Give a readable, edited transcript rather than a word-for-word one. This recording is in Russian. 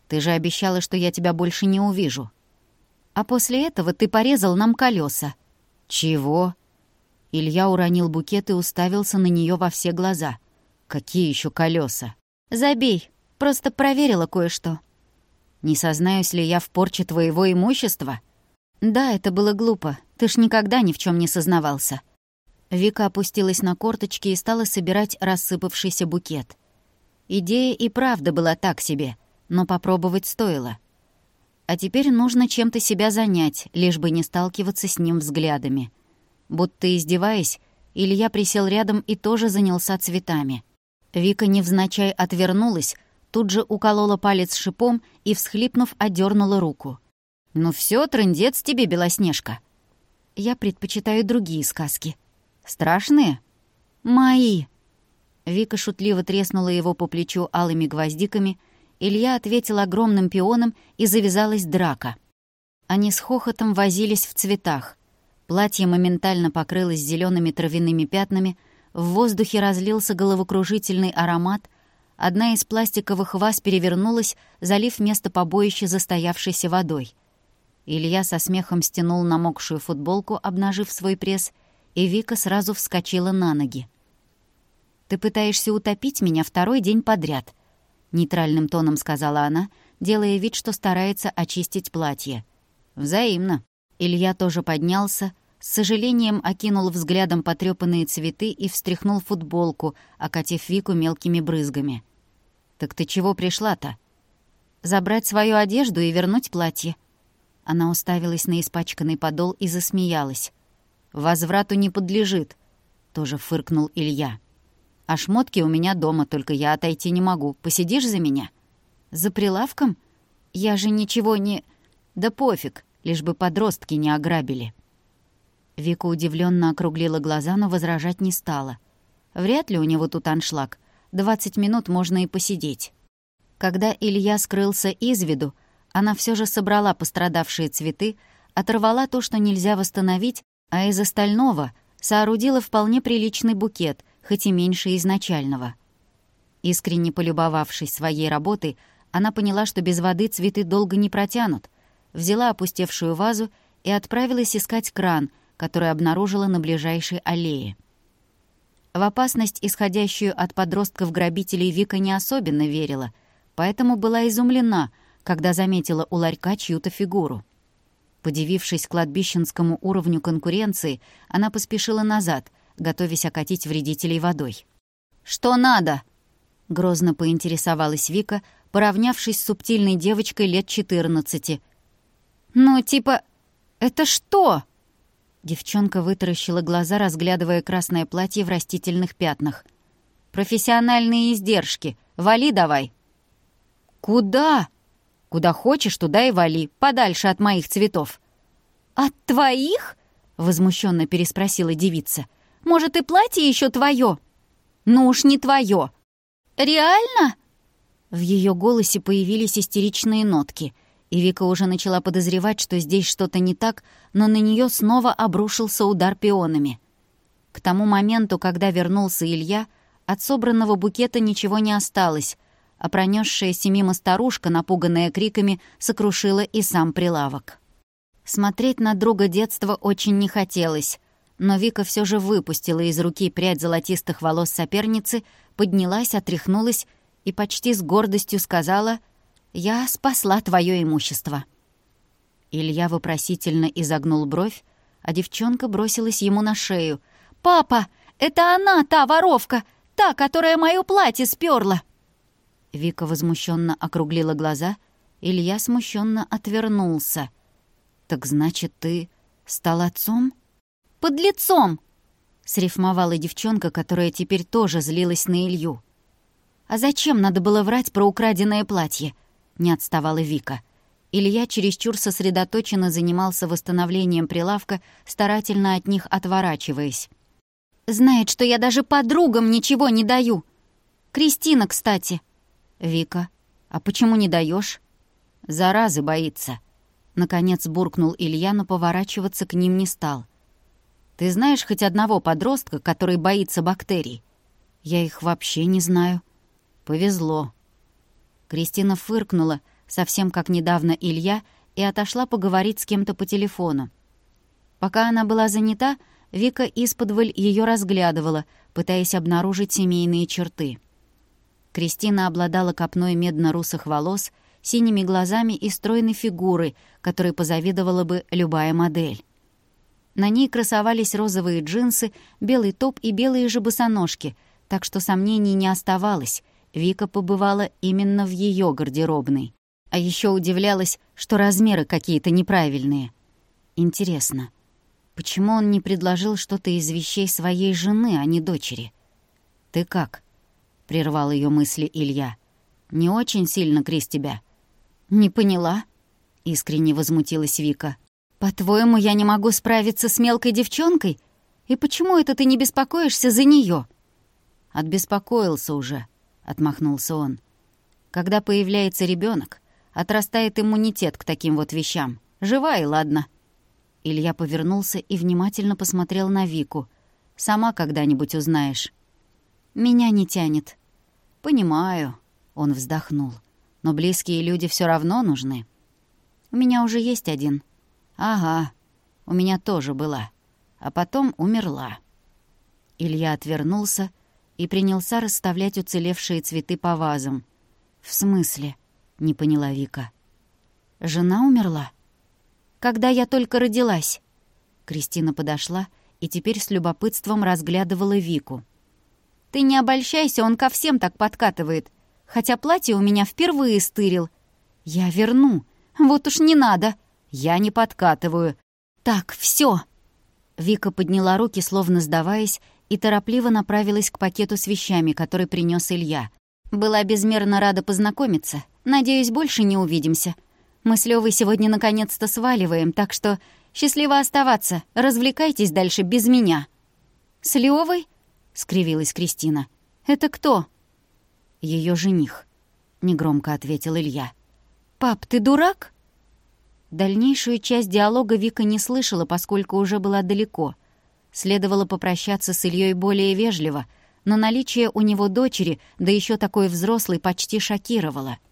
Ты же обещала, что я тебя больше не увижу. А после этого ты порезал нам колеса. Чего? Илья уронил букет и уставился на нее во все глаза. Какие еще колеса? Забей, просто проверила кое-что. Не сознаюсь ли я в порче твоего имущества? Да, это было глупо. Ты ж никогда ни в чем не сознавался. Вика опустилась на корточки и стала собирать рассыпавшийся букет. Идея и правда была так себе, но попробовать стоило. А теперь нужно чем-то себя занять, лишь бы не сталкиваться с ним взглядами. Будто издеваясь, Илья присел рядом и тоже занялся цветами. Вика невзначай отвернулась, тут же уколола палец шипом и, всхлипнув, отдернула руку. «Ну все, трындец тебе, Белоснежка!» «Я предпочитаю другие сказки». «Страшные?» «Мои!» Вика шутливо треснула его по плечу алыми гвоздиками, Илья ответил огромным пионом, и завязалась драка. Они с хохотом возились в цветах. Платье моментально покрылось зелеными травяными пятнами, в воздухе разлился головокружительный аромат, одна из пластиковых ваз перевернулась, залив место побоища застоявшейся водой. Илья со смехом стянул намокшую футболку, обнажив свой пресс, и Вика сразу вскочила на ноги. «Ты пытаешься утопить меня второй день подряд», — нейтральным тоном сказала она, делая вид, что старается очистить платье. «Взаимно». Илья тоже поднялся, с сожалением окинул взглядом потрёпанные цветы и встряхнул футболку, окатив Вику мелкими брызгами. «Так ты чего пришла-то?» «Забрать свою одежду и вернуть платье». Она уставилась на испачканный подол и засмеялась. «Возврату не подлежит», — тоже фыркнул Илья. «А шмотки у меня дома, только я отойти не могу. Посидишь за меня?» «За прилавком? Я же ничего не...» «Да пофиг, лишь бы подростки не ограбили». Вика удивленно округлила глаза, но возражать не стала. Вряд ли у него тут аншлаг. 20 минут можно и посидеть. Когда Илья скрылся из виду, она все же собрала пострадавшие цветы, оторвала то, что нельзя восстановить, а из остального соорудила вполне приличный букет, хоть и меньше изначального. Искренне полюбовавшись своей работой, она поняла, что без воды цветы долго не протянут, взяла опустевшую вазу и отправилась искать кран, который обнаружила на ближайшей аллее. В опасность, исходящую от подростков-грабителей, Вика не особенно верила, поэтому была изумлена, когда заметила у ларька чью-то фигуру. Подивившись кладбищенскому уровню конкуренции, она поспешила назад, готовясь окатить вредителей водой. «Что надо?» — грозно поинтересовалась Вика, поравнявшись с субтильной девочкой лет 14. «Ну, типа, это что?» Девчонка вытаращила глаза, разглядывая красное платье в растительных пятнах. «Профессиональные издержки. Вали давай». «Куда?» «Куда хочешь, туда и вали, подальше от моих цветов». «От твоих?» — возмущенно переспросила девица. «Может, и платье еще твое?» «Ну уж не твое». «Реально?» В ее голосе появились истеричные нотки, и Вика уже начала подозревать, что здесь что-то не так, но на нее снова обрушился удар пионами. К тому моменту, когда вернулся Илья, от собранного букета ничего не осталось, а пронесшаяся мимо старушка, напуганная криками, сокрушила и сам прилавок. Смотреть на друга детства очень не хотелось, но Вика все же выпустила из руки прядь золотистых волос соперницы, поднялась, отряхнулась и почти с гордостью сказала: «Я спасла твое имущество». Илья вопросительно изогнул бровь, а девчонка бросилась ему на шею. «Папа, это она, та воровка, та, которая моё платье спёрла!» Вика возмущенно округлила глаза, Илья смущенно отвернулся. «Так значит, ты стал отцом?» «Подлецом!» — срифмовала девчонка, которая теперь тоже злилась на Илью. «А зачем надо было врать про украденное платье?» — не отставала Вика. Илья чересчур сосредоточенно занимался восстановлением прилавка, старательно от них отворачиваясь. «Знает, что я даже подругам ничего не даю. Кристина, кстати». «Вика, а почему не даешь? «Заразы боится». Наконец буркнул Илья, но поворачиваться к ним не стал. «Ты знаешь хоть одного подростка, который боится бактерий?» «Я их вообще не знаю». «Повезло». Кристина фыркнула, совсем как недавно Илья, и отошла поговорить с кем-то по телефону. Пока она была занята, Вика исподволь ее разглядывала, пытаясь обнаружить семейные черты. Кристина обладала копной медно-русых волос, синими глазами и стройной фигурой, которой позавидовала бы любая модель. На ней красовались розовые джинсы, белый топ и белые же босоножки, так что сомнений не оставалось. Вика побывала именно в ее гардеробной. А еще удивлялась, что размеры какие-то неправильные. Интересно, почему он не предложил что-то из вещей своей жены, а не дочери? «Ты как?» — прервал ее мысли Илья. «Не очень сильно, Крис, тебя?» «Не поняла», — искренне возмутилась Вика. «По-твоему, я не могу справиться с мелкой девчонкой? И почему это ты не беспокоишься за нее? «Отбеспокоился уже», — отмахнулся он. «Когда появляется ребенок, отрастает иммунитет к таким вот вещам. Жива и ладно». Илья повернулся и внимательно посмотрел на Вику. «Сама когда-нибудь узнаешь». «Меня не тянет». «Понимаю», — он вздохнул. «Но близкие люди все равно нужны». «У меня уже есть один». «Ага, у меня тоже была. А потом умерла». Илья отвернулся и принялся расставлять уцелевшие цветы по вазам. «В смысле?» — не поняла Вика. «Жена умерла?» «Когда я только родилась». Кристина подошла и теперь с любопытством разглядывала Вику. «Ты не обольщайся, он ко всем так подкатывает. Хотя платье у меня впервые стырил. Я верну. Вот уж не надо. Я не подкатываю. Так, все. Вика подняла руки, словно сдаваясь, и торопливо направилась к пакету с вещами, который принес Илья. «Была безмерно рада познакомиться. Надеюсь, больше не увидимся. Мы с Лёвой сегодня наконец-то сваливаем, так что счастливо оставаться. Развлекайтесь дальше без меня». «С Лёвой?» — скривилась Кристина. «Это кто?» «Её жених», — негромко ответил Илья. «Пап, ты дурак?» Дальнейшую часть диалога Вика не слышала, поскольку уже была далеко. Следовало попрощаться с Ильей более вежливо, но наличие у него дочери, да еще такой взрослой, почти шокировало.